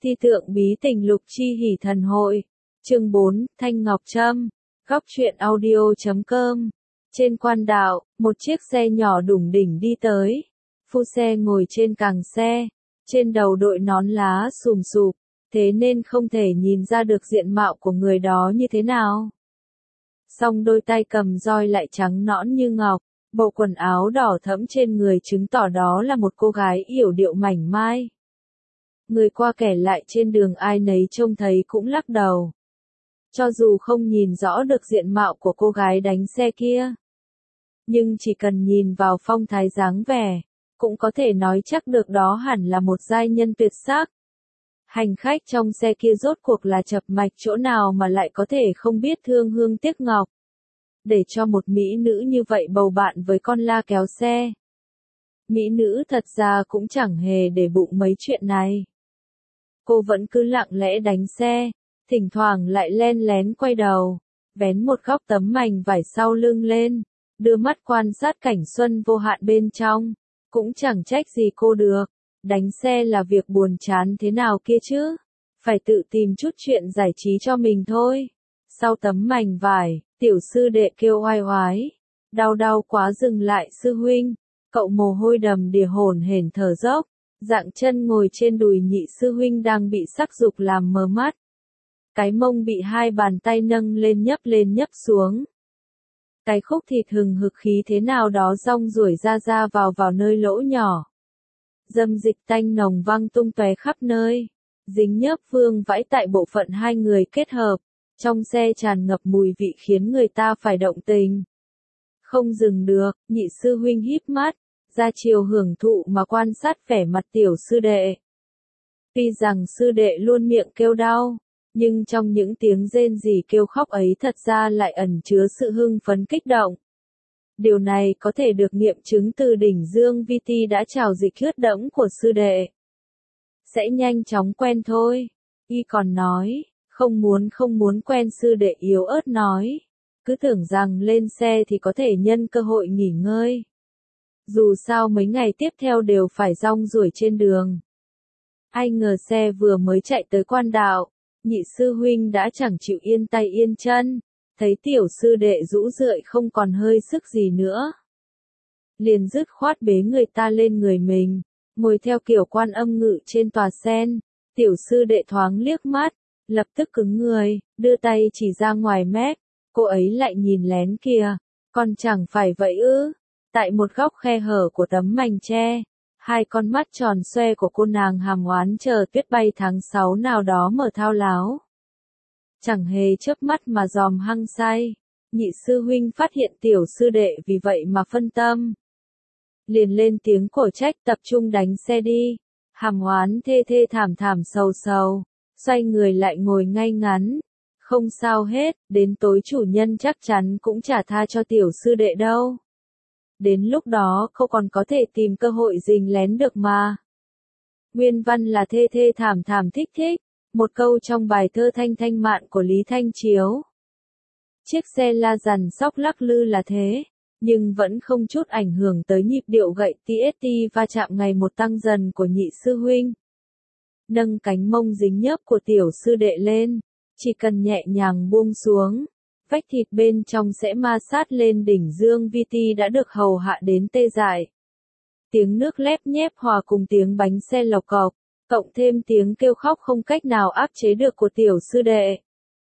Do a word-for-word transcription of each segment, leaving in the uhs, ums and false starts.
Thi tượng bí tình lục chi hỷ thần hội. Chương bốn, Thanh Ngọc Trâm. Góc truyện audio chấm com. Trên quan đạo, một chiếc xe nhỏ đủng đỉnh đi tới. Phu xe ngồi trên càng xe, trên đầu đội nón lá xùm xụp, thế nên không thể nhìn ra được diện mạo của người đó như thế nào. Song đôi tay cầm roi lại trắng nõn như ngọc, bộ quần áo đỏ thẫm trên người chứng tỏ đó là một cô gái yểu điệu mảnh mai. Người qua kẻ lại trên đường ai nấy trông thấy cũng lắc đầu. Cho dù không nhìn rõ được diện mạo của cô gái đánh xe kia, nhưng chỉ cần nhìn vào phong thái dáng vẻ, cũng có thể nói chắc được đó hẳn là một giai nhân tuyệt sắc. Hành khách trong xe kia rốt cuộc là chập mạch chỗ nào mà lại có thể không biết thương hương tiếc ngọc, để cho một mỹ nữ như vậy bầu bạn với con la kéo xe. Mỹ nữ thật ra cũng chẳng hề để bụng mấy chuyện này. Cô vẫn cứ lặng lẽ đánh xe, thỉnh thoảng lại len lén quay đầu, vén một góc tấm mành vải sau lưng lên, đưa mắt quan sát cảnh xuân vô hạn bên trong. Cũng chẳng trách gì cô được, đánh xe là việc buồn chán thế nào kia chứ, phải tự tìm chút chuyện giải trí cho mình thôi. Sau tấm mành vải, tiểu sư đệ kêu oai oái, đau đau quá dừng lại sư huynh. Cậu mồ hôi đầm đìa hổn hển thở dốc, dạng chân ngồi trên đùi nhị sư huynh đang bị sắc dục làm mờ mắt. Cái mông bị hai bàn tay nâng lên nhấp lên nhấp xuống. Cái khúc thịt hừng hực khí thế nào đó rong ruổi ra ra vào vào nơi lỗ nhỏ. Dâm dịch tanh nồng văng tung tóe khắp nơi, dính nhớp vương vãi tại bộ phận hai người kết hợp. Trong xe tràn ngập mùi vị khiến người ta phải động tình. Không dừng được, nhị sư huynh híp mắt, ra chiều hưởng thụ mà quan sát vẻ mặt tiểu sư đệ. Tuy rằng sư đệ luôn miệng kêu đau, nhưng trong những tiếng rên rỉ kêu khóc ấy thật ra lại ẩn chứa sự hưng phấn kích động. Điều này có thể được nghiệm chứng từ đỉnh dương vi ti đã trào dịch huyết đẫm của sư đệ. Sẽ nhanh chóng quen thôi, y còn nói, không muốn không muốn quen. Sư đệ yếu ớt nói, cứ tưởng rằng lên xe thì có thể nhân cơ hội nghỉ ngơi. Dù sao mấy ngày tiếp theo đều phải rong ruổi trên đường. Ai ngờ xe vừa mới chạy tới quan đạo, nhị sư huynh đã chẳng chịu yên tay yên chân, thấy tiểu sư đệ rũ rượi không còn hơi sức gì nữa. Liền dứt khoát bế người ta lên người mình, ngồi theo kiểu Quan Âm ngự trên tòa sen. Tiểu sư đệ thoáng liếc mắt, lập tức cứng người, đưa tay chỉ ra ngoài mép, cô ấy lại nhìn lén kìa, còn chẳng phải vậy ư. Tại một góc khe hở của tấm mành tre, hai con mắt tròn xoe của cô nàng hàm oán chờ tuyết bay tháng sáu nào đó mở thao láo. Chẳng hề chớp mắt mà dòm hăng say, nhị sư huynh phát hiện tiểu sư đệ vì vậy mà phân tâm. Liền lên tiếng cổ trách, tập trung đánh xe đi. Hàm oán thê thê thảm thảm sầu sầu, xoay người lại ngồi ngay ngắn. Không sao hết, đến tối chủ nhân chắc chắn cũng chả tha cho tiểu sư đệ đâu. Đến lúc đó cô còn có thể tìm cơ hội rình lén được mà. Nguyên văn là thê thê thảm thảm thích thích, một câu trong bài thơ Thanh Thanh Mạn của Lý Thanh Chiếu. Chiếc xe la dằn sóc lắc lư là thế, nhưng vẫn không chút ảnh hưởng tới nhịp điệu gậy tê ét tê va chạm ngày một tăng dần của nhị sư huynh. Nâng cánh mông dính nhớp của tiểu sư đệ lên, chỉ cần nhẹ nhàng buông xuống, vách thịt bên trong sẽ ma sát lên đỉnh dương vi ti đã được hầu hạ đến tê dại. Tiếng nước lép nhép hòa cùng tiếng bánh xe lộc cọc, cộng thêm tiếng kêu khóc không cách nào áp chế được của tiểu sư đệ.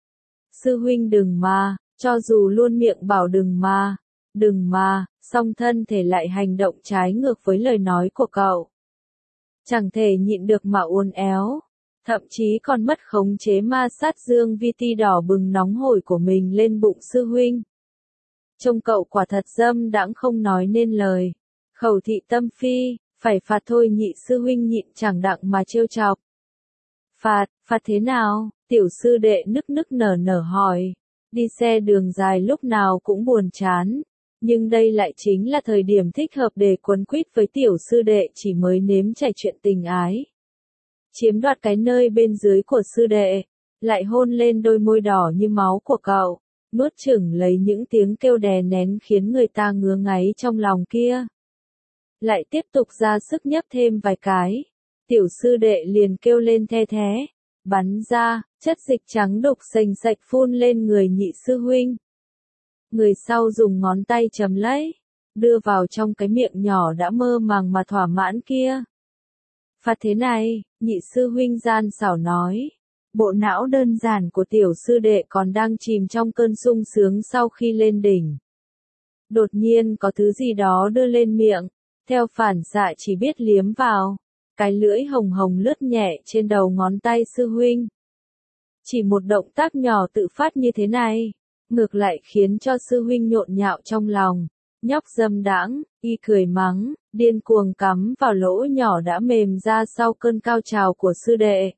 Sư huynh đừng mà, cho dù luôn miệng bảo đừng mà, đừng mà, song thân thể lại hành động trái ngược với lời nói của cậu. Chẳng thể nhịn được mà uốn éo. Thậm chí còn mất khống chế ma sát dương vi ti đỏ bừng nóng hổi của mình lên bụng sư huynh. Trông cậu quả thật dâm đãng không nói nên lời. Khẩu thị tâm phi, phải phạt thôi. Nhị sư huynh nhịn chẳng đặng mà trêu chọc. Phạt, phạt thế nào? Tiểu sư đệ nức nức nở nở hỏi. Đi xe đường dài lúc nào cũng buồn chán, nhưng đây lại chính là thời điểm thích hợp để quấn quýt với tiểu sư đệ chỉ mới nếm trải chuyện tình ái. Chiếm đoạt cái nơi bên dưới của sư đệ, lại hôn lên đôi môi đỏ như máu của cậu, nuốt chửng lấy những tiếng kêu đè nén khiến người ta ngứa ngáy trong lòng kia. Lại tiếp tục ra sức nhấp thêm vài cái, Tiểu sư đệ liền kêu lên the thế, bắn ra, chất dịch trắng đục sành sạch phun lên người nhị sư huynh. Người sau dùng ngón tay chấm lấy, đưa vào trong cái miệng nhỏ đã mơ màng mà thỏa mãn kia. Phạt thế này, nhị sư huynh gian xảo nói. Bộ não đơn giản của tiểu sư đệ còn đang chìm trong cơn sung sướng sau khi lên đỉnh. Đột nhiên có thứ gì đó đưa lên miệng, theo phản xạ chỉ biết liếm vào. Cái lưỡi hồng hồng lướt nhẹ trên đầu ngón tay sư huynh. Chỉ một động tác nhỏ tự phát như thế này, ngược lại khiến cho sư huynh nhộn nhạo trong lòng. Nhóc dâm đãng, y cười mắng, điên cuồng cắm vào lỗ nhỏ đã mềm ra sau cơn cao trào của sư đệ.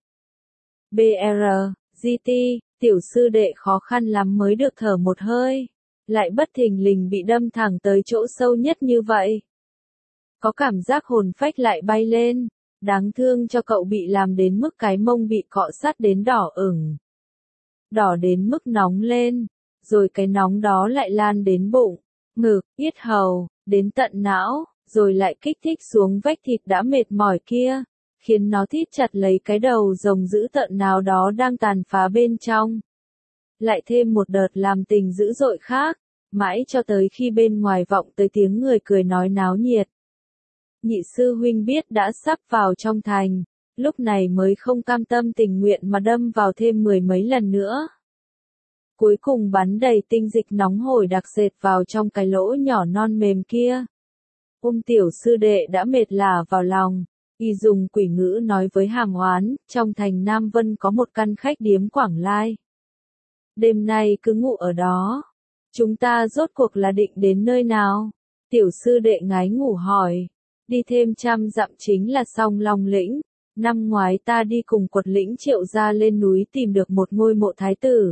bê rờ, giê tê, tiểu sư đệ khó khăn lắm mới được thở một hơi, lại bất thình lình bị đâm thẳng tới chỗ sâu nhất như vậy. Có cảm giác hồn phách lại bay lên, đáng thương cho cậu bị làm đến mức cái mông bị cọ sát đến đỏ ửng. Đỏ đến mức nóng lên, rồi cái nóng đó lại lan đến bụng, ngực, yết hầu, đến tận não, rồi lại kích thích xuống vách thịt đã mệt mỏi kia, khiến nó thít chặt lấy cái đầu rồng dữ tợn nào đó đang tàn phá bên trong. Lại thêm một đợt làm tình dữ dội khác, mãi cho tới khi bên ngoài vọng tới tiếng người cười nói náo nhiệt. Nhị sư huynh biết đã sắp vào trong thành, lúc này mới không cam tâm tình nguyện mà đâm vào thêm mười mấy lần nữa. Cuối cùng bắn đầy tinh dịch nóng hổi đặc sệt vào trong cái lỗ nhỏ non mềm kia. Ôm tiểu sư đệ đã mệt lả vào lòng, y dùng quỷ ngữ nói với hàm oán, trong thành Nam Vân có một căn khách điếm Quảng Lai. Đêm nay cứ ngủ ở đó. Chúng ta rốt cuộc là định đến nơi nào? Tiểu sư đệ ngái ngủ hỏi. Đi thêm trăm dặm chính là Song Long lĩnh. Năm ngoái ta đi cùng Quật lĩnh Triệu gia lên núi tìm được một ngôi mộ thái tử.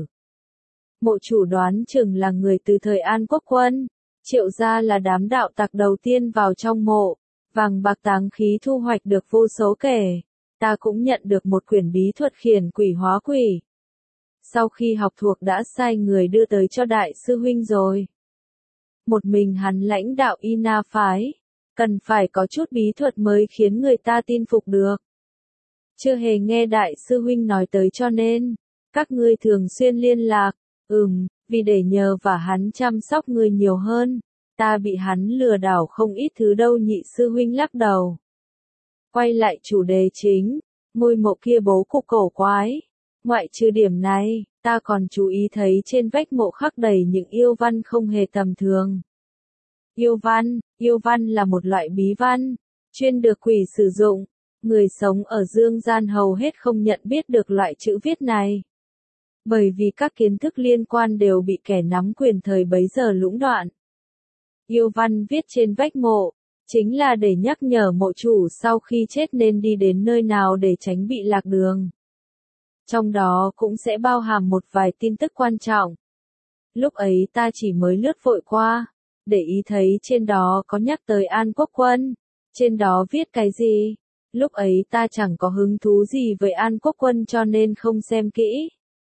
Mộ chủ đoán chừng là người từ thời An Quốc quân. Triệu gia là đám đạo tặc đầu tiên vào trong mộ. Vàng bạc táng khí thu hoạch được vô số kể. Ta cũng nhận được một quyển bí thuật khiển quỷ hóa quỷ. Sau khi học thuộc đã sai người đưa tới cho đại sư huynh rồi. Một mình hắn lãnh đạo Y Na phái. Cần phải có chút bí thuật mới khiến người ta tin phục được. Chưa hề nghe đại sư huynh nói tới cho nên. Các ngươi thường xuyên liên lạc. Ừm, vì để nhờ và hắn chăm sóc người nhiều hơn. Ta bị hắn lừa đảo không ít thứ đâu nhị sư huynh lắc đầu. Quay lại chủ đề chính. Ngôi mộ kia bố cục cổ quái. Ngoại trừ điểm này, ta còn chú ý thấy trên vách mộ khắc đầy những yêu văn không hề tầm thường. Yêu văn, yêu văn là một loại bí văn, chuyên được quỷ sử dụng. Người sống ở dương gian hầu hết không nhận biết được loại chữ viết này. Bởi vì các kiến thức liên quan đều bị kẻ nắm quyền thời bấy giờ lũng đoạn. Yêu văn viết trên vách mộ, chính là để nhắc nhở mộ chủ sau khi chết nên đi đến nơi nào để tránh bị lạc đường. Trong đó cũng sẽ bao hàm một vài tin tức quan trọng. Lúc ấy ta chỉ mới lướt vội qua, để ý thấy trên đó có nhắc tới An Quốc quân. Trên đó viết cái gì? Lúc ấy ta chẳng có hứng thú gì với An Quốc quân cho nên không xem kỹ.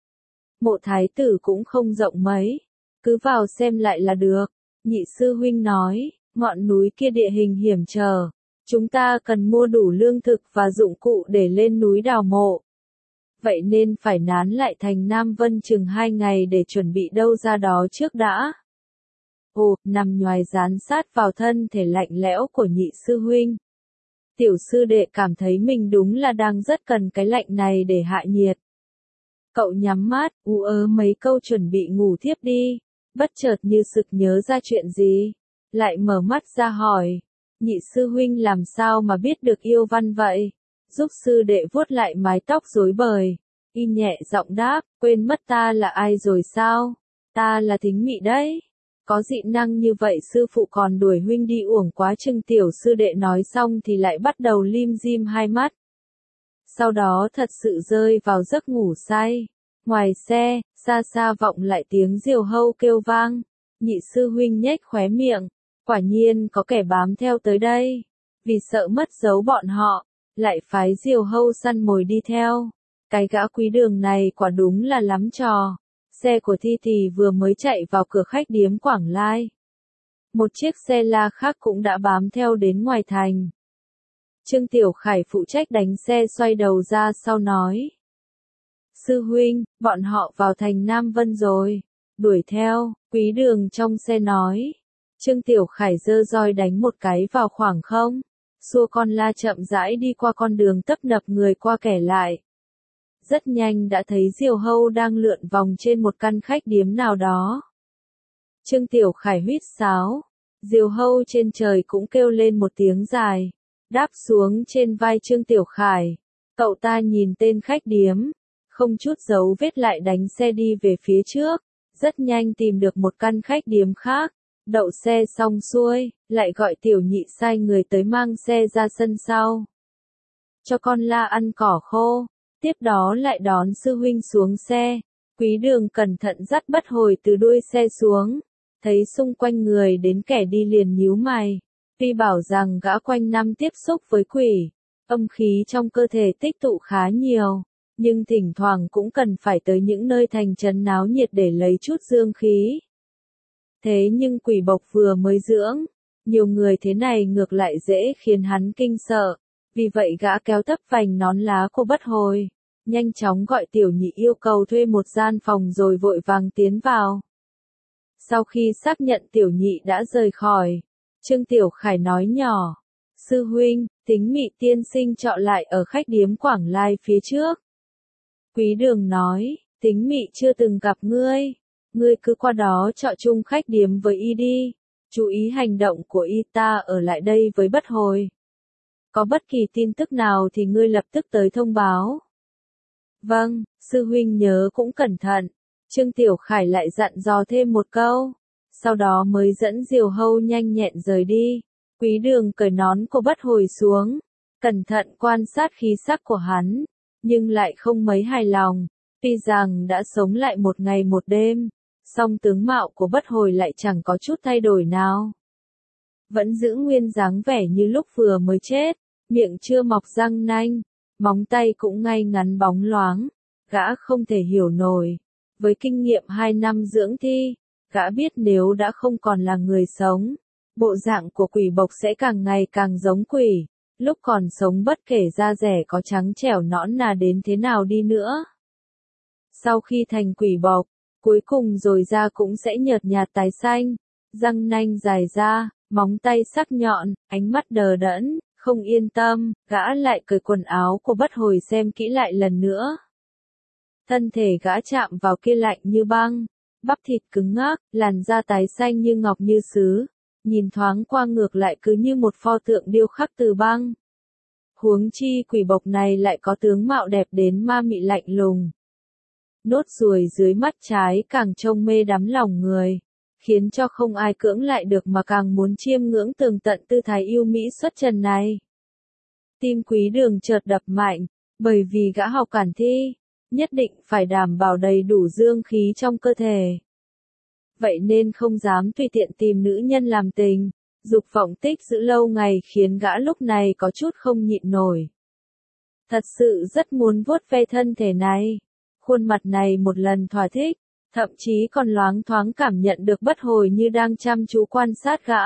Mộ thái tử cũng không rộng mấy, cứ vào xem lại là được. Nhị sư huynh nói, ngọn núi kia địa hình hiểm trở. Chúng ta cần mua đủ lương thực và dụng cụ để lên núi đào mộ. Vậy nên phải nán lại thành Nam Vân chừng hai ngày để chuẩn bị đâu ra đó trước đã. Ồ, nằm nhoài dán sát vào thân thể lạnh lẽo của nhị sư huynh. Tiểu sư đệ cảm thấy mình đúng là đang rất cần cái lạnh này để hạ nhiệt. Cậu nhắm mắt, ú ớ mấy câu chuẩn bị ngủ thiếp đi. Bất chợt như sực nhớ ra chuyện gì. Lại mở mắt ra hỏi. Nhị sư huynh làm sao mà biết được yêu văn vậy? Giúp sư đệ vuốt lại mái tóc rối bời. Y nhẹ giọng đáp, quên mất ta là ai rồi sao? Ta là Thính Mị đấy. Có dị năng như vậy sư phụ còn đuổi huynh đi uổng quá chừng tiểu sư đệ nói xong thì lại bắt đầu lim dim hai mắt. Sau đó thật sự rơi vào giấc ngủ say. Ngoài xe, xa xa vọng lại tiếng diều hâu kêu vang. Nhị sư huynh nhếch khóe miệng. Quả nhiên có kẻ bám theo tới đây. Vì sợ mất dấu bọn họ, lại phái diều hâu săn mồi đi theo. Cái gã quý đường này quả đúng là lắm trò. Xe của Thi Thì vừa mới chạy vào cửa khách điếm Quảng Lai. Một chiếc xe la khác cũng đã bám theo đến ngoài thành. Trương Tiểu Khải phụ trách đánh xe xoay đầu ra sau nói. Sư huynh, bọn họ vào thành Nam Vân rồi. Đuổi theo, Quý Đường trong xe nói. Trương Tiểu Khải giơ roi đánh một cái vào khoảng không. Xua con la chậm rãi đi qua con đường tấp nập người qua kẻ lại. Rất nhanh đã thấy Diều Hâu đang lượn vòng trên một căn khách điếm nào đó. Trương Tiểu Khải huýt sáo. Diều Hâu trên trời cũng kêu lên một tiếng dài. Đáp xuống trên vai Trương Tiểu Khải. Cậu ta nhìn tên khách điếm. Không chút dấu vết lại đánh xe đi về phía trước. Rất nhanh tìm được một căn khách điếm khác. Đậu xe xong xuôi, lại gọi Tiểu Nhị sai người tới mang xe ra sân sau. Cho con la ăn cỏ khô. Tiếp đó lại đón sư huynh xuống xe. Quý Đường cẩn thận dắt Bất Hồi từ đuôi xe xuống. Thấy xung quanh người đến kẻ đi liền nhíu mày. Tuy bảo rằng gã quanh năm tiếp xúc với quỷ, âm khí trong cơ thể tích tụ khá nhiều, nhưng thỉnh thoảng cũng cần phải tới những nơi thành trấn náo nhiệt để lấy chút dương khí. Thế nhưng quỷ bộc vừa mới dưỡng, nhiều người thế này ngược lại dễ khiến hắn kinh sợ, vì vậy gã kéo thấp vành nón lá của Bất Hồi, nhanh chóng gọi Tiểu Nhị yêu cầu thuê một gian phòng rồi vội vàng tiến vào. Sau khi xác nhận Tiểu Nhị đã rời khỏi, Trương Tiểu Khải nói nhỏ, sư huynh, Tính Mị tiên sinh trọ lại ở khách điếm Quảng Lai phía trước. Quý Đường nói, Tính Mị chưa từng gặp ngươi, ngươi cứ qua đó trọ chung khách điếm với y đi, chú ý hành động của y, ta ở lại đây với Bất Hồi. Có bất kỳ tin tức nào thì ngươi lập tức tới thông báo. Vâng, sư huynh nhớ cũng cẩn thận. Trương Tiểu Khải lại dặn dò thêm một câu, sau đó mới dẫn Diều Hâu nhanh nhẹn rời đi. Quý Đường cởi nón của Bất Hồi xuống, cẩn thận quan sát khí sắc của hắn, nhưng lại không mấy hài lòng, tuy rằng đã sống lại một ngày một đêm, song tướng mạo của Bất Hồi lại chẳng có chút thay đổi nào. Vẫn giữ nguyên dáng vẻ như lúc vừa mới chết, miệng chưa mọc răng nanh, móng tay cũng ngay ngắn bóng loáng, gã không thể hiểu nổi. Với kinh nghiệm hai năm dưỡng thi, gã biết nếu đã không còn là người sống, bộ dạng của quỷ bộc sẽ càng ngày càng giống quỷ, lúc còn sống bất kể da rẻ có trắng trẻo nõn nà đến thế nào đi nữa. Sau khi thành quỷ bộc, cuối cùng rồi da cũng sẽ nhợt nhạt tái xanh, răng nanh dài ra, móng tay sắc nhọn, ánh mắt đờ đẫn, không yên tâm, gã lại cởi quần áo của Bất Hồi xem kỹ lại lần nữa. Thân thể gã chạm vào kia lạnh như băng, bắp thịt cứng ngắc, làn da tái xanh như ngọc như sứ, nhìn thoáng qua ngược lại cứ như một pho tượng điêu khắc từ băng. Huống chi quỷ bộc này lại có tướng mạo đẹp đến ma mị lạnh lùng. Nốt ruồi dưới mắt trái càng trông mê đắm lòng người, khiến cho không ai cưỡng lại được mà càng muốn chiêm ngưỡng tường tận tư thái yêu mỹ xuất trần này. Tim Quý Đường chợt đập mạnh, bởi vì gã học cản thi, nhất định phải đảm bảo đầy đủ dương khí trong cơ thể. Vậy nên không dám tùy tiện tìm nữ nhân làm tình, dục vọng tích giữ lâu ngày khiến gã lúc này có chút không nhịn nổi. Thật sự rất muốn vuốt ve thân thể này, khuôn mặt này một lần thỏa thích, thậm chí còn loáng thoáng cảm nhận được Bất Hồi như đang chăm chú quan sát gã.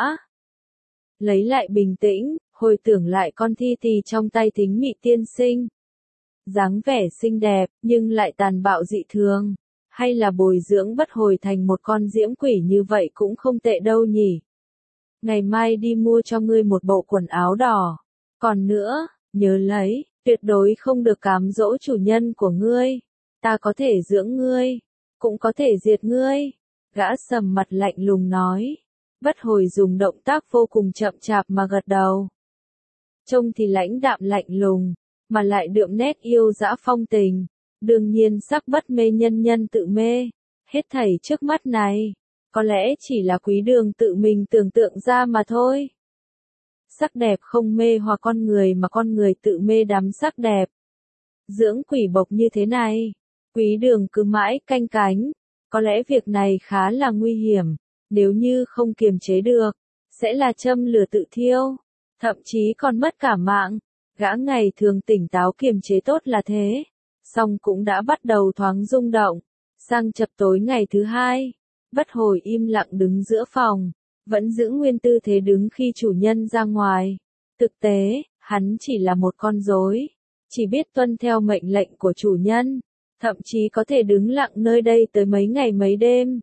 Lấy lại bình tĩnh, hồi tưởng lại con thi tỳ trong tay Tính Mị tiên sinh. Dáng vẻ xinh đẹp, nhưng lại tàn bạo dị thường, hay là bồi dưỡng Bất Hồi thành một con diễm quỷ như vậy cũng không tệ đâu nhỉ. Ngày mai đi mua cho ngươi một bộ quần áo đỏ. Còn nữa, nhớ lấy, tuyệt đối không được cám dỗ chủ nhân của ngươi. Ta có thể dưỡng ngươi, cũng có thể diệt ngươi. Gã sầm mặt lạnh lùng nói. Bất Hồi dùng động tác vô cùng chậm chạp mà gật đầu. Trông thì lãnh đạm lạnh lùng, mà lại đượm nét yêu dã phong tình. Đương nhiên sắc bất mê nhân nhân tự mê. Hết thảy trước mắt này, có lẽ chỉ là Quý Đường tự mình tưởng tượng ra mà thôi. Sắc đẹp không mê hoặc con người mà con người tự mê đắm sắc đẹp. Dưỡng quỷ bộc như thế này, Quý Đường cứ mãi canh cánh. Có lẽ việc này khá là nguy hiểm, nếu như không kiềm chế được, sẽ là châm lửa tự thiêu, thậm chí còn mất cả mạng. Gã ngày thường tỉnh táo kiềm chế tốt là thế, song cũng đã bắt đầu thoáng rung động. Sang chập tối ngày thứ hai, Bất Hồi im lặng đứng giữa phòng, vẫn giữ nguyên tư thế đứng khi chủ nhân ra ngoài. Thực tế, Hắn chỉ là một con rối, chỉ biết tuân theo mệnh lệnh của chủ nhân, thậm chí có thể đứng lặng nơi đây tới mấy ngày mấy đêm.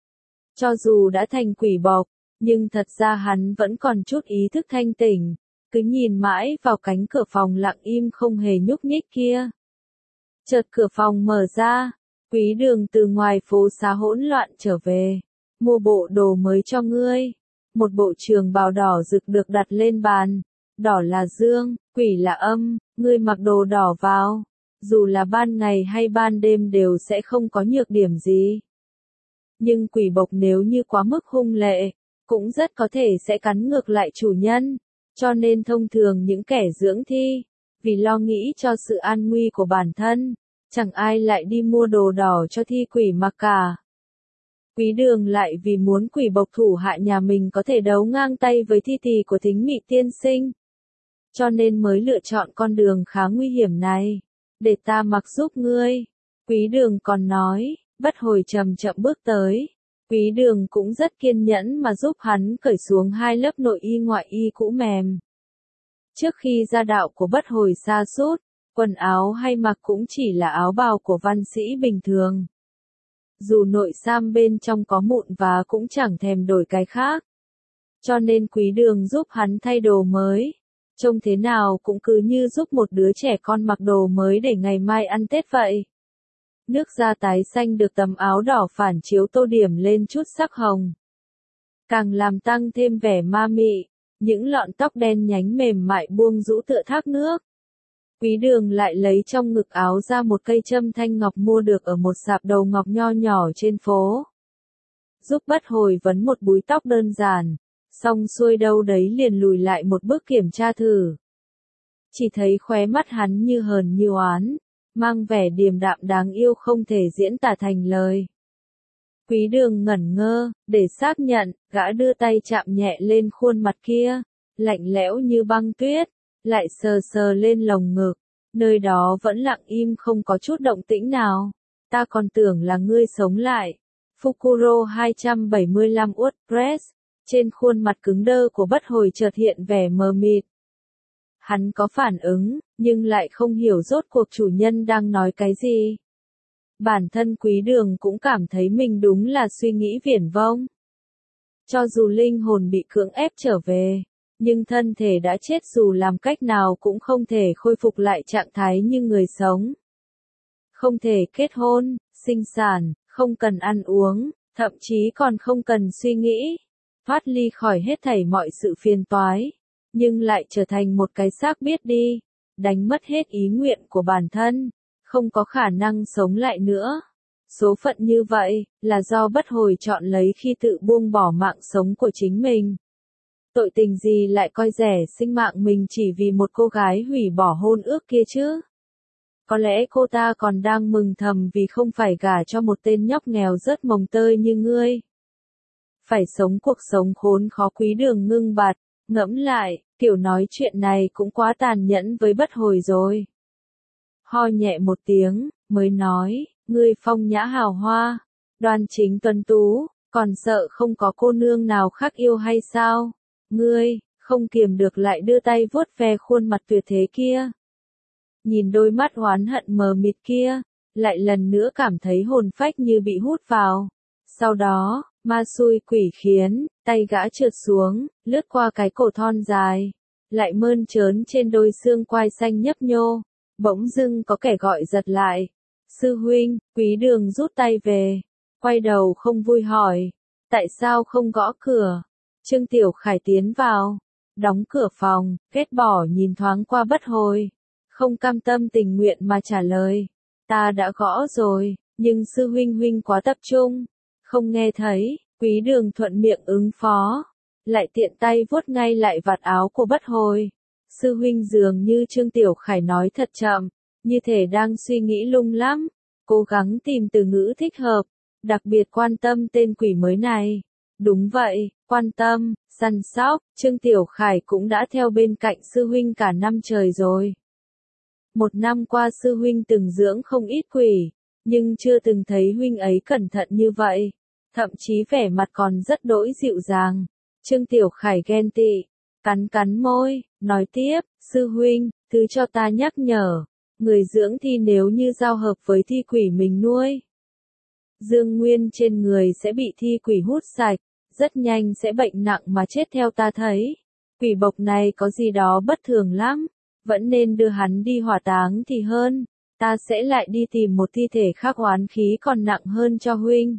Cho dù đã thành quỷ bộc, nhưng thật ra hắn vẫn còn chút ý thức thanh tỉnh, cứ nhìn mãi vào cánh cửa phòng lặng im không hề nhúc nhích kia. Chợt cửa phòng mở ra, Quý Đường từ ngoài phố xá hỗn loạn trở về, mua bộ đồ mới cho ngươi. Một bộ trường bào đỏ rực được đặt lên bàn, đỏ là dương, quỷ là âm, ngươi mặc đồ đỏ vào, dù là ban ngày hay ban đêm đều sẽ không có nhược điểm gì. Nhưng quỷ bộc nếu như quá mức hung lệ, cũng rất có thể sẽ cắn ngược lại chủ nhân, cho nên thông thường những kẻ dưỡng thi, vì lo nghĩ cho sự an nguy của bản thân, chẳng ai lại đi mua đồ đỏ cho thi quỷ mặc cả. Quý Đường lại vì muốn quỷ bộc thủ hạ nhà mình có thể đấu ngang tay với thi tỳ của Thính Mị tiên sinh, cho nên mới lựa chọn con đường khá nguy hiểm này, để ta mặc giúp ngươi. Quý Đường còn nói, Bất Hồi chậm chậm bước tới. Quý Đường cũng rất kiên nhẫn mà giúp hắn cởi xuống hai lớp nội y ngoại y cũ mềm. Trước khi ra đạo của Bất Hồi sa sút, quần áo hay mặc cũng chỉ là áo bào của văn sĩ bình thường. Dù nội sam bên trong có mụn và cũng chẳng thèm đổi cái khác. Cho nên Quý Đường giúp hắn thay đồ mới. Trông thế nào cũng cứ như giúp một đứa trẻ con mặc đồ mới để ngày mai ăn Tết vậy. Nước da tái xanh được tấm áo đỏ phản chiếu tô điểm lên chút sắc hồng, càng làm tăng thêm vẻ ma mị. Những lọn tóc đen nhánh mềm mại buông rũ tựa thác nước. Quý Đường lại lấy trong ngực áo ra một cây châm thanh ngọc mua được ở một sạp đầu ngọc nho nhỏ trên phố. Giúp Bất Hồi vấn một búi tóc đơn giản, xong xuôi đâu đấy liền lùi lại một bước kiểm tra thử. Chỉ thấy khóe mắt hắn như hờn như oán, mang vẻ điềm đạm đáng yêu không thể diễn tả thành lời. Quý Đường ngẩn ngơ, để xác nhận, gã đưa tay chạm nhẹ lên khuôn mặt kia, lạnh lẽo như băng tuyết, lại sờ sờ lên lồng ngực, nơi đó vẫn lặng im không có chút động tĩnh nào. Ta còn tưởng là ngươi sống lại. Fukuro hai trăm bảy mươi lăm WordPress, trên khuôn mặt cứng đơ của Bất Hồi chợt hiện vẻ mờ mịt. Hắn có phản ứng, nhưng lại không hiểu rốt cuộc chủ nhân đang nói cái gì. Bản thân Quý Đường cũng cảm thấy mình đúng là suy nghĩ viển vông. Cho dù linh hồn bị cưỡng ép trở về, nhưng thân thể đã chết dù làm cách nào cũng không thể khôi phục lại trạng thái như người sống. Không thể kết hôn, sinh sản, không cần ăn uống, thậm chí còn không cần suy nghĩ, thoát ly khỏi hết thảy mọi sự phiền toái, nhưng lại trở thành một cái xác biết đi, đánh mất hết ý nguyện của bản thân, không có khả năng sống lại nữa. Số phận như vậy, là do Bất Hồi chọn lấy khi tự buông bỏ mạng sống của chính mình. Tội tình gì lại coi rẻ sinh mạng mình chỉ vì một cô gái hủy bỏ hôn ước kia chứ? Có lẽ cô ta còn đang mừng thầm vì không phải gả cho một tên nhóc nghèo rớt mồng tơi như ngươi. Phải sống cuộc sống khốn khó. Quý Đường ngưng bặt, ngẫm lại, kiểu nói chuyện này cũng quá tàn nhẫn với Bất Hồi rồi. Ho nhẹ một tiếng, mới nói, ngươi phong nhã hào hoa, đoan chính tuấn tú, còn sợ không có cô nương nào khác yêu hay sao? Ngươi, không kiềm được lại đưa tay vuốt ve khuôn mặt tuyệt thế kia. Nhìn đôi mắt oán hận mờ mịt kia, lại lần nữa cảm thấy hồn phách như bị hút vào. Sau đó, ma xui quỷ khiến, tay gã trượt xuống, lướt qua cái cổ thon dài, lại mơn trớn trên đôi xương quai xanh nhấp nhô. Bỗng dưng có kẻ gọi giật lại. Sư huynh. Quý Đường rút tay về, quay đầu không vui hỏi, tại sao không gõ cửa? Trương Tiểu Khải tiến vào, đóng cửa phòng, ghét bỏ nhìn thoáng qua Bất Hồi, không cam tâm tình nguyện mà trả lời, ta đã gõ rồi, nhưng sư huynh huynh quá tập trung, không nghe thấy. Quý Đường thuận miệng ứng phó, lại tiện tay vuốt ngay lại vạt áo của Bất Hồi. Sư huynh dường như Trương Tiểu Khải nói thật chậm, như thể đang suy nghĩ lung lắm, cố gắng tìm từ ngữ thích hợp, đặc biệt quan tâm tên quỷ mới này. Đúng vậy, quan tâm, săn sóc, Trương Tiểu Khải cũng đã theo bên cạnh sư huynh cả năm trời rồi. Một năm qua sư huynh từng dưỡng không ít quỷ, nhưng chưa từng thấy huynh ấy cẩn thận như vậy, thậm chí vẻ mặt còn rất đỗi dịu dàng. Trương Tiểu Khải ghen tị, cắn cắn môi, nói tiếp, sư huynh, thứ cho ta nhắc nhở, người dưỡng thi nếu như giao hợp với thi quỷ mình nuôi. Dương nguyên trên người sẽ bị thi quỷ hút sạch, rất nhanh sẽ bệnh nặng mà chết theo ta thấy. Quỷ bộc này có gì đó bất thường lắm, vẫn nên đưa hắn đi hỏa táng thì hơn, ta sẽ lại đi tìm một thi thể khác oán khí còn nặng hơn cho huynh.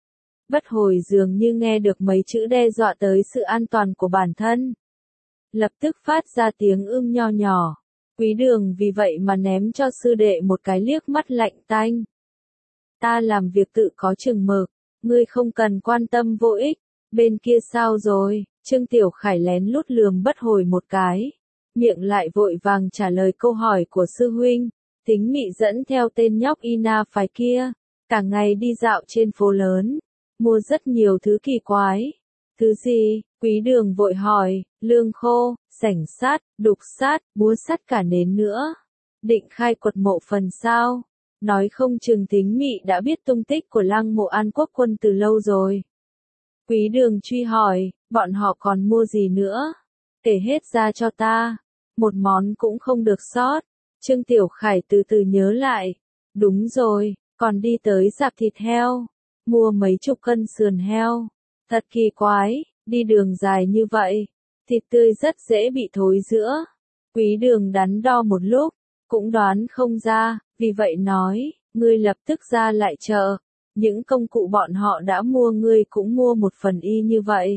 Bất hồi dường như nghe được mấy chữ đe dọa tới sự an toàn của bản thân. Lập tức phát ra tiếng ưm nho nhỏ. Quý đường vì vậy mà ném cho sư đệ một cái liếc mắt lạnh tanh. Ta làm việc tự có chừng mực, ngươi không cần quan tâm vô ích. Bên kia sao rồi? Trương Tiểu Khải lén lút lườm bất hồi một cái. Miệng lại vội vàng trả lời câu hỏi của sư huynh. Tính mị dẫn theo tên nhóc Ina phái kia. Cả ngày đi dạo trên phố lớn. Mua rất nhiều thứ kỳ quái. Thứ gì? Quý đường vội hỏi. Lương khô, sảnh sát, đục sát, búa sắt cả nến nữa. Định khai quật mộ phần sao? Nói không chừng Tính mị đã biết tung tích của Lăng Mộ An Quốc quân từ lâu rồi. Quý đường truy hỏi, bọn họ còn mua gì nữa? Kể hết ra cho ta. Một món cũng không được sót. Trương Tiểu Khải từ từ nhớ lại. Đúng rồi, còn đi tới rạp thịt heo. Mua mấy chục cân sườn heo. Thật kỳ quái, đi đường dài như vậy. Thịt tươi rất dễ bị thối rữa. Quý đường đắn đo một lúc, cũng đoán không ra, vì vậy nói, ngươi lập tức ra lại chợ. Những công cụ bọn họ đã mua ngươi cũng mua một phần y như vậy.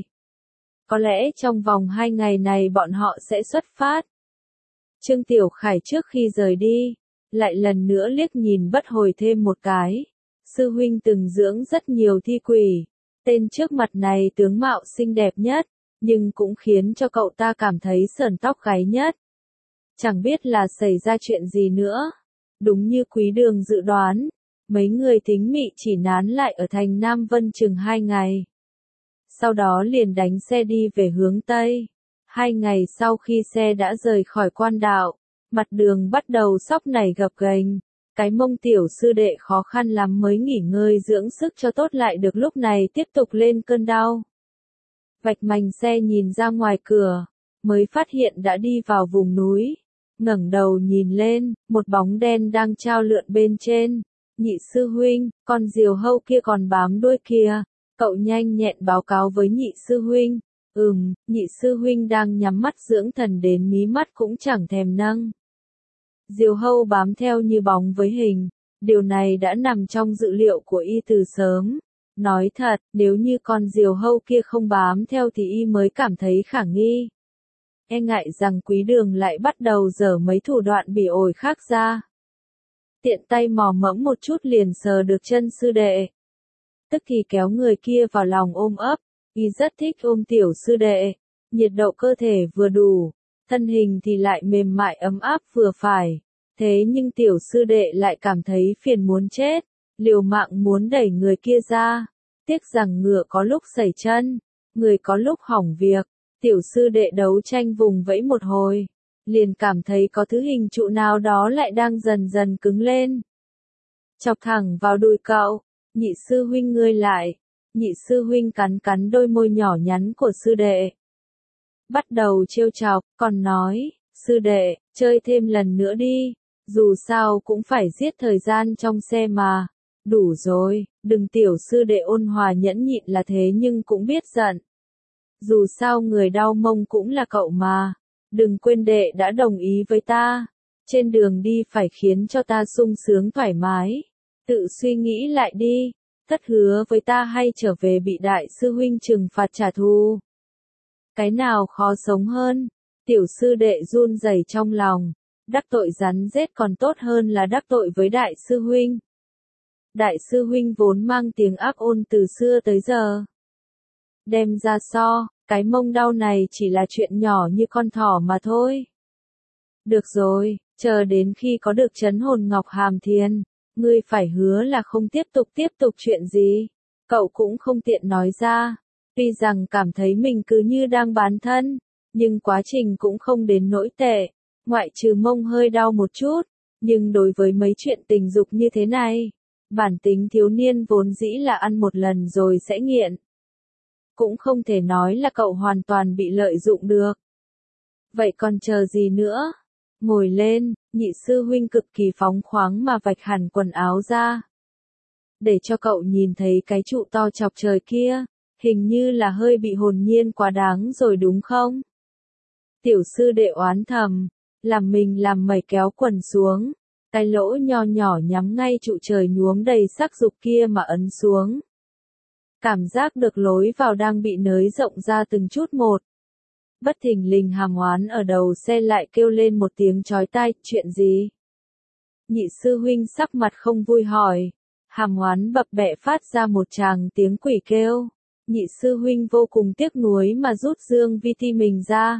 Có lẽ trong vòng hai ngày này bọn họ sẽ xuất phát. Trương Tiểu Khải trước khi rời đi, lại lần nữa liếc nhìn bất hồi thêm một cái. Sư huynh từng dưỡng rất nhiều thi quỷ. Tên trước mặt này tướng mạo xinh đẹp nhất, nhưng cũng khiến cho cậu ta cảm thấy sởn tóc gáy nhất. Chẳng biết là xảy ra chuyện gì nữa. Đúng như Quý đường dự đoán, mấy người Tính mị chỉ nán lại ở thành Nam Vân chừng hai ngày. Sau đó liền đánh xe đi về hướng Tây. Hai ngày sau khi xe đã rời khỏi quan đạo, mặt đường bắt đầu xóc nảy gập ghềnh. Cái mông tiểu sư đệ khó khăn lắm mới nghỉ ngơi dưỡng sức cho tốt lại được lúc này tiếp tục lên cơn đau. Vạch mành xe nhìn ra ngoài cửa, mới phát hiện đã đi vào vùng núi. Ngẩng đầu nhìn lên, một bóng đen đang trao lượn bên trên. Nhị sư huynh, con diều hâu kia còn bám đuôi kìa. Cậu nhanh nhẹn báo cáo với nhị sư huynh. Ừm, nhị sư huynh đang nhắm mắt dưỡng thần đến mí mắt cũng chẳng thèm nâng. Diều hâu bám theo như bóng với hình. Điều này đã nằm trong dự liệu của y từ sớm. Nói thật, nếu như con diều hâu kia không bám theo thì y mới cảm thấy khả nghi. E ngại rằng Quý đường lại bắt đầu dở mấy thủ đoạn bỉ ổi khác ra. Tiện tay mò mẫm một chút liền sờ được chân sư đệ. Tức thì kéo người kia vào lòng ôm ấp, y rất thích ôm tiểu sư đệ. Nhiệt độ cơ thể vừa đủ, thân hình thì lại mềm mại ấm áp vừa phải. Thế nhưng tiểu sư đệ lại cảm thấy phiền muốn chết, liều mạng muốn đẩy người kia ra. Tiếc rằng ngựa có lúc sẩy chân, người có lúc hỏng việc. Tiểu sư đệ đấu tranh vùng vẫy một hồi, liền cảm thấy có thứ hình trụ nào đó lại đang dần dần cứng lên. Chọc thẳng vào đùi cậu, nhị sư huynh ngươi lại. Nhị sư huynh cắn cắn đôi môi nhỏ nhắn của sư đệ. Bắt đầu trêu chọc, còn nói, sư đệ, chơi thêm lần nữa đi, dù sao cũng phải giết thời gian trong xe mà. Đủ rồi, đừng tiểu sư đệ ôn hòa nhẫn nhịn là thế nhưng cũng biết giận. Dù sao người đau mông cũng là cậu mà. Đừng quên đệ đã đồng ý với ta. Trên đường đi phải khiến cho ta sung sướng thoải mái. Tự suy nghĩ lại đi. Thất hứa với ta hay trở về bị đại sư huynh trừng phạt trả thù. Cái nào khó sống hơn? Tiểu sư đệ run rẩy trong lòng. Đắc tội rắn rết còn tốt hơn là đắc tội với đại sư huynh. Đại sư huynh vốn mang tiếng ác ôn từ xưa tới giờ. Đem ra so, cái mông đau này chỉ là chuyện nhỏ như con thỏ mà thôi. Được rồi, chờ đến khi có được trấn hồn ngọc hàm thiền, ngươi phải hứa là không tiếp tục tiếp tục chuyện gì. Cậu cũng không tiện nói ra, tuy rằng cảm thấy mình cứ như đang bán thân, nhưng quá trình cũng không đến nỗi tệ, ngoại trừ mông hơi đau một chút, nhưng đối với mấy chuyện tình dục như thế này, bản tính thiếu niên vốn dĩ là ăn một lần rồi sẽ nghiện. Cũng không thể nói là cậu hoàn toàn bị lợi dụng được. Vậy còn chờ gì nữa? Ngồi lên, nhị sư huynh cực kỳ phóng khoáng mà vạch hẳn quần áo ra. Để cho cậu nhìn thấy cái trụ to chọc trời kia, hình như là hơi bị hồn nhiên quá đáng rồi đúng không? Tiểu sư đệ oán thầm, làm mình làm mẩy kéo quần xuống, cái lỗ nho nhỏ nhắm ngay trụ trời nhuốm đầy sắc dục kia mà ấn xuống. Cảm giác được lối vào đang bị nới rộng ra từng chút một. Bất thình lình Hàm Oán ở đầu xe lại kêu lên một tiếng chói tai, chuyện gì? Nhị sư huynh sắc mặt không vui hỏi. Hàm Oán bập bẹ phát ra một tràng tiếng quỷ kêu. Nhị sư huynh vô cùng tiếc nuối mà rút dương vi ti mình ra.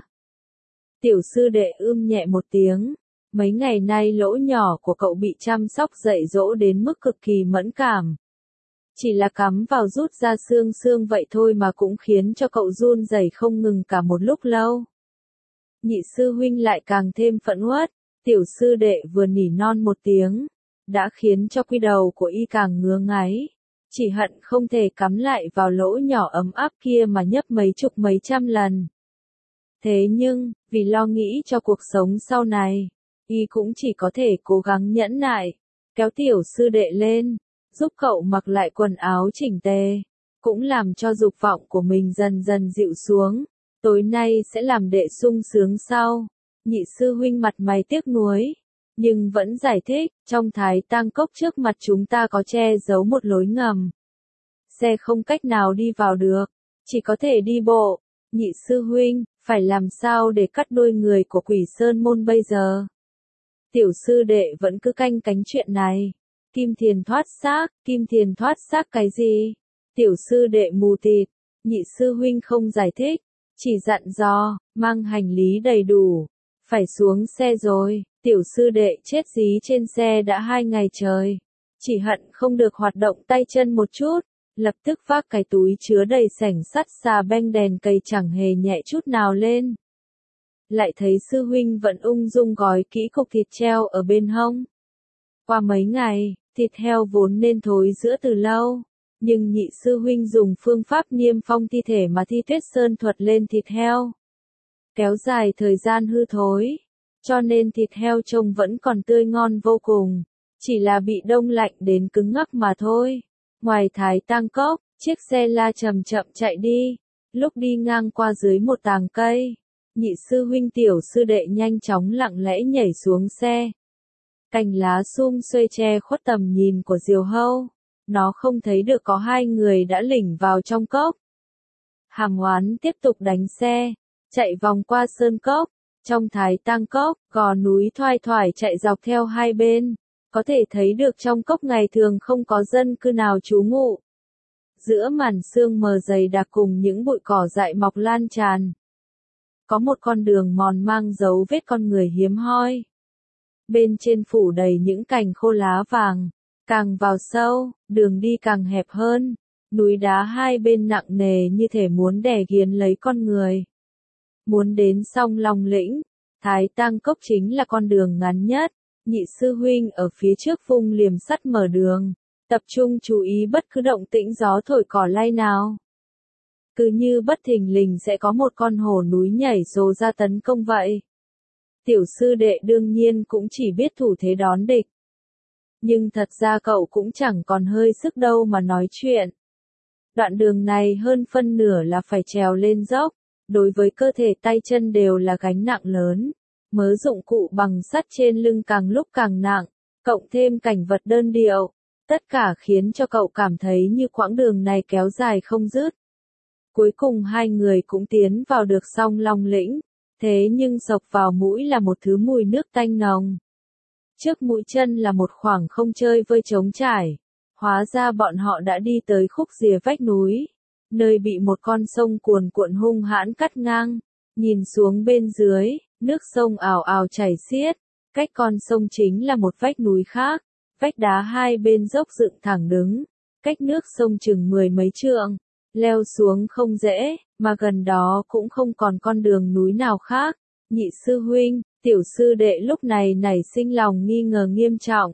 Tiểu sư đệ ưm nhẹ một tiếng. Mấy ngày nay lỗ nhỏ của cậu bị chăm sóc dạy dỗ đến mức cực kỳ mẫn cảm. Chỉ là cắm vào rút ra xương xương vậy thôi mà cũng khiến cho cậu run rẩy không ngừng cả một lúc lâu. Nhị sư huynh lại càng thêm phẫn uất, tiểu sư đệ vừa nỉ non một tiếng, đã khiến cho quy đầu của y càng ngứa ngáy, chỉ hận không thể cắm lại vào lỗ nhỏ ấm áp kia mà nhấp mấy chục mấy trăm lần. Thế nhưng, vì lo nghĩ cho cuộc sống sau này, y cũng chỉ có thể cố gắng nhẫn nại, kéo tiểu sư đệ lên, giúp cậu mặc lại quần áo chỉnh tề, cũng làm cho dục vọng của mình dần dần dịu xuống, tối nay sẽ làm đệ sung sướng sau. Nhị sư huynh mặt mày tiếc nuối, nhưng vẫn giải thích, trong Thái Tang Cốc trước mặt chúng ta có che giấu một lối ngầm. Xe không cách nào đi vào được, chỉ có thể đi bộ. Nhị sư huynh, phải làm sao để cắt đuôi người của Quỷ Sơn môn bây giờ? Tiểu sư đệ vẫn cứ canh cánh chuyện này. Kim Thiền thoát xác, Kim Thiền thoát xác cái gì? Tiểu sư đệ mù tịt, nhị sư huynh không giải thích, chỉ dặn dò, mang hành lý đầy đủ, phải xuống xe rồi. Tiểu sư đệ chết dí trên xe đã hai ngày trời, chỉ hận không được hoạt động tay chân một chút, lập tức vác cái túi chứa đầy sảnh sắt xà beng đèn cây chẳng hề nhẹ chút nào lên. Lại thấy sư huynh vẫn ung dung gói kỹ cục thịt treo ở bên hông. Qua mấy ngày, thịt heo vốn nên thối giữa từ lâu, nhưng nhị sư huynh dùng phương pháp niêm phong thi thể mà Thi Tuyết Sơn thuật lên thịt heo, kéo dài thời gian hư thối, cho nên thịt heo trông vẫn còn tươi ngon vô cùng, chỉ là bị đông lạnh đến cứng ngắc mà thôi. Ngoài Thái Tang Cốc, chiếc xe la chậm chậm chạy đi, lúc đi ngang qua dưới một tàng cây, nhị sư huynh tiểu sư đệ nhanh chóng lặng lẽ nhảy xuống xe. Cành lá sum xuê che khuất tầm nhìn của Diều Hâu, nó không thấy được có hai người đã lỉnh vào trong cốc. Hàm Oán tiếp tục đánh xe, chạy vòng qua sơn cốc, trong Thái Tang Cốc, gò núi thoai thoải chạy dọc theo hai bên, có thể thấy được trong cốc ngày thường không có dân cư nào trú ngụ. Giữa màn sương mờ dày đặc cùng những bụi cỏ dại mọc lan tràn, có một con đường mòn mang dấu vết con người hiếm hoi. Bên trên phủ đầy những cành khô lá vàng, càng vào sâu, đường đi càng hẹp hơn, núi đá hai bên nặng nề như thể muốn đè nghiền lấy con người. Muốn đến Song Long Lĩnh, Thái Tang Cốc chính là con đường ngắn nhất, nhị sư huynh ở phía trước vung liềm sắt mở đường, tập trung chú ý bất cứ động tĩnh gió thổi cỏ lay nào. Cứ như bất thình lình sẽ có một con hổ núi nhảy rồ ra tấn công vậy. Tiểu sư đệ đương nhiên cũng chỉ biết thủ thế đón địch. Nhưng thật ra cậu cũng chẳng còn hơi sức đâu mà nói chuyện. Đoạn đường này hơn phân nửa là phải trèo lên dốc, đối với cơ thể tay chân đều là gánh nặng lớn. Mớ dụng cụ bằng sắt trên lưng càng lúc càng nặng, cộng thêm cảnh vật đơn điệu, tất cả khiến cho cậu cảm thấy như quãng đường này kéo dài không dứt. Cuối cùng hai người cũng tiến vào được Song Long Lĩnh, thế nhưng sộc vào mũi là một thứ mùi nước tanh nồng. Trước mũi chân là một khoảng không chơi vơi trống trải, hóa ra bọn họ đã đi tới khúc rìa vách núi, nơi bị một con sông cuồn cuộn hung hãn cắt ngang. Nhìn xuống bên dưới, nước sông ào ào chảy xiết, cách con sông chính là một vách núi khác, vách đá hai bên dốc dựng thẳng đứng, cách nước sông chừng mười mấy trượng, leo xuống không dễ, mà gần đó cũng không còn con đường núi nào khác. Nhị sư huynh, tiểu sư đệ lúc này nảy sinh lòng nghi ngờ nghiêm trọng.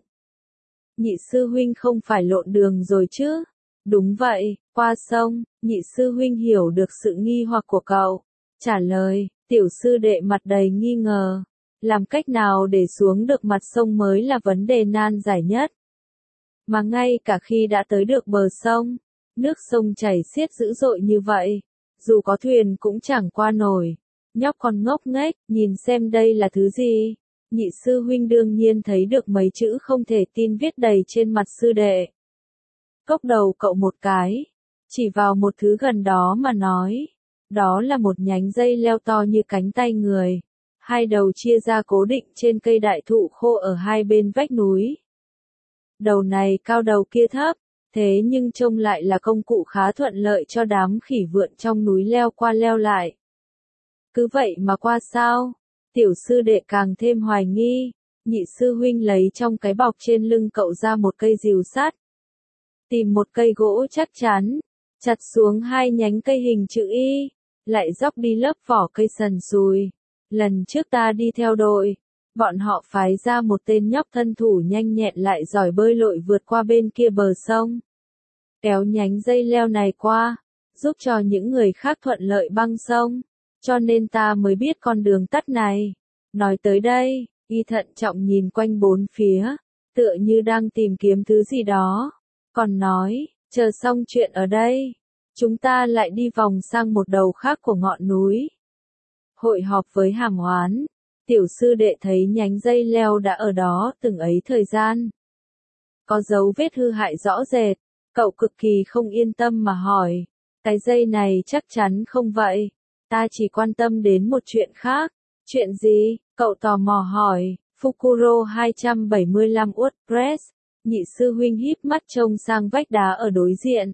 Nhị sư huynh không phải lộn đường rồi chứ? Đúng vậy, qua sông, nhị sư huynh hiểu được sự nghi hoặc của cậu. Trả lời, Tiểu sư đệ mặt đầy nghi ngờ. Làm cách nào để xuống được mặt sông mới là vấn đề nan giải nhất. Mà ngay cả khi đã tới được bờ sông, nước sông chảy xiết dữ dội như vậy, dù có thuyền cũng chẳng qua nổi. Nhóc con ngốc nghếch, nhìn xem đây là thứ gì. Nhị sư huynh đương nhiên thấy được mấy chữ không thể tin viết đầy trên mặt sư đệ. Cốc đầu cậu một cái, chỉ vào một thứ gần đó mà nói. Đó là một nhánh dây leo to như cánh tay người. Hai đầu chia ra cố định trên cây đại thụ khô ở hai bên vách núi. Đầu này cao đầu kia thấp, thế nhưng trông lại là công cụ khá thuận lợi cho đám khỉ vượn trong núi leo qua leo lại. Cứ vậy mà qua sao? Tiểu sư đệ càng thêm hoài nghi. Nhị sư huynh lấy trong cái bọc trên lưng cậu ra một cây rìu sắt. Tìm một cây gỗ chắc chắn, chặt xuống hai nhánh cây hình chữ Y, lại dóc đi lớp vỏ cây sần sùi. Lần trước ta đi theo đội, bọn họ phái ra một tên nhóc thân thủ nhanh nhẹn lại giỏi bơi lội vượt qua bên kia bờ sông. Kéo nhánh dây leo này qua, giúp cho những người khác thuận lợi băng sông, cho nên ta mới biết con đường tắt này. Nói tới đây, y thận trọng nhìn quanh bốn phía, tựa như đang tìm kiếm thứ gì đó. Còn nói, chờ xong chuyện ở đây, chúng ta lại đi vòng sang một đầu khác của ngọn núi. Hội họp với Hàm Oán, tiểu sư đệ thấy nhánh dây leo đã ở đó từng ấy thời gian. Có dấu vết hư hại rõ rệt, cậu cực kỳ không yên tâm mà hỏi, cái dây này chắc chắn không vậy, ta chỉ quan tâm đến một chuyện khác. Chuyện gì? Cậu tò mò hỏi. Fukuro hai trăm bảy mươi lăm WordPress, nhị sư huynh híp mắt trông sang vách đá ở đối diện.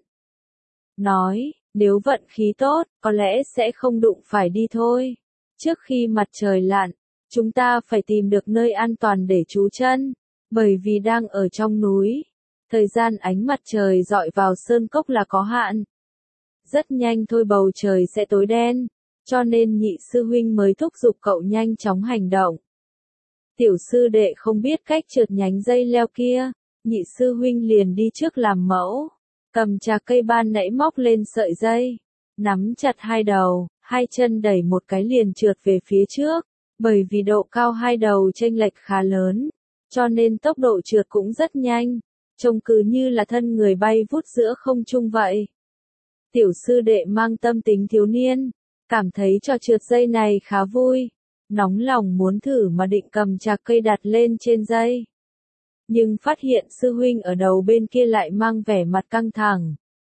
Nói, nếu vận khí tốt, có lẽ sẽ không đụng phải đi thôi. Trước khi mặt trời lặn, chúng ta phải tìm được nơi an toàn để trú chân, bởi vì đang ở trong núi. Thời gian ánh mặt trời dọi vào sơn cốc là có hạn. Rất nhanh thôi bầu trời sẽ tối đen, cho nên nhị sư huynh mới thúc giục cậu nhanh chóng hành động. Tiểu sư đệ không biết cách trượt nhánh dây leo kia, nhị sư huynh liền đi trước làm mẫu, cầm trà cây ban nãy móc lên sợi dây, nắm chặt hai đầu, hai chân đẩy một cái liền trượt về phía trước, bởi vì độ cao hai đầu chênh lệch khá lớn, cho nên tốc độ trượt cũng rất nhanh, trông cứ như là thân người bay vút giữa không trung vậy. Tiểu sư đệ mang tâm tính thiếu niên, cảm thấy trò trượt dây này khá vui, nóng lòng muốn thử mà định cầm trà cây đặt lên trên dây. Nhưng phát hiện sư huynh ở đầu bên kia lại mang vẻ mặt căng thẳng.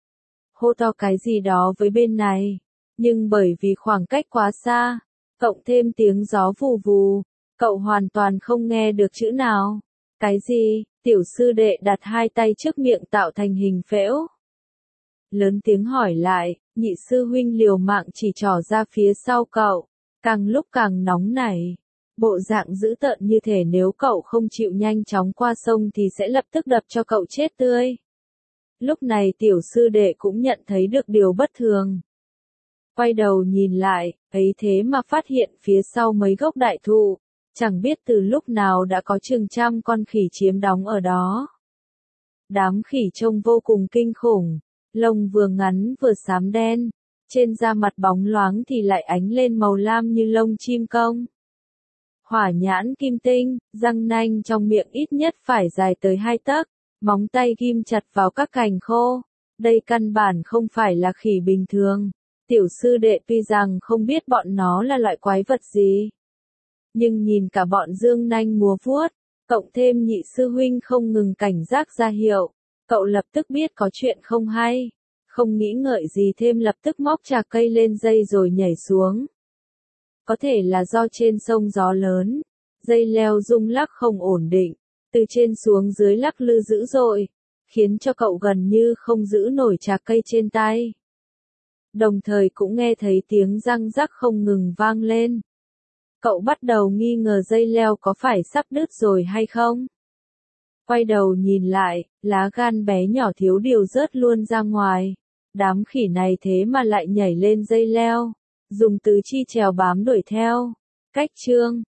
Hô to cái gì đó với bên này, nhưng bởi vì khoảng cách quá xa, cộng thêm tiếng gió vù vù, cậu hoàn toàn không nghe được chữ nào. Cái gì? Tiểu sư đệ đặt hai tay trước miệng tạo thành hình phễu. Lớn tiếng hỏi lại, nhị sư huynh liều mạng chỉ trỏ ra phía sau cậu, càng lúc càng nóng nảy. Bộ dạng dữ tợn như thể nếu cậu không chịu nhanh chóng qua sông thì sẽ lập tức đập cho cậu chết tươi. Lúc này tiểu sư đệ cũng nhận thấy được điều bất thường. Quay đầu nhìn lại, ấy thế mà phát hiện phía sau mấy gốc đại thụ, chẳng biết từ lúc nào đã có chừng trăm con khỉ chiếm đóng ở đó. Đám khỉ trông vô cùng kinh khủng, lông vừa ngắn vừa xám đen, trên da mặt bóng loáng thì lại ánh lên màu lam như lông chim công. Hỏa nhãn kim tinh, răng nanh trong miệng ít nhất phải dài tới hai tấc, móng tay ghim chặt vào các cành khô. Đây căn bản không phải là khỉ bình thường. Tiểu sư đệ tuy rằng không biết bọn nó là loại quái vật gì, nhưng nhìn cả bọn dương nanh múa vuốt, cộng thêm nhị sư huynh không ngừng cảnh giác ra hiệu, cậu lập tức biết có chuyện không hay, không nghĩ ngợi gì thêm lập tức móc trà cây lên dây rồi nhảy xuống. Có thể là do trên sông gió lớn, dây leo rung lắc không ổn định, từ trên xuống dưới lắc lư dữ dội, khiến cho cậu gần như không giữ nổi trà cây trên tay. Đồng thời cũng nghe thấy tiếng răng rắc không ngừng vang lên. Cậu bắt đầu nghi ngờ dây leo có phải sắp đứt rồi hay không. Quay đầu nhìn lại, lá gan bé nhỏ thiếu điều rớt luôn ra ngoài. Đám khỉ này thế mà lại nhảy lên dây leo, dùng tứ chi trèo bám đuổi theo. Cách chương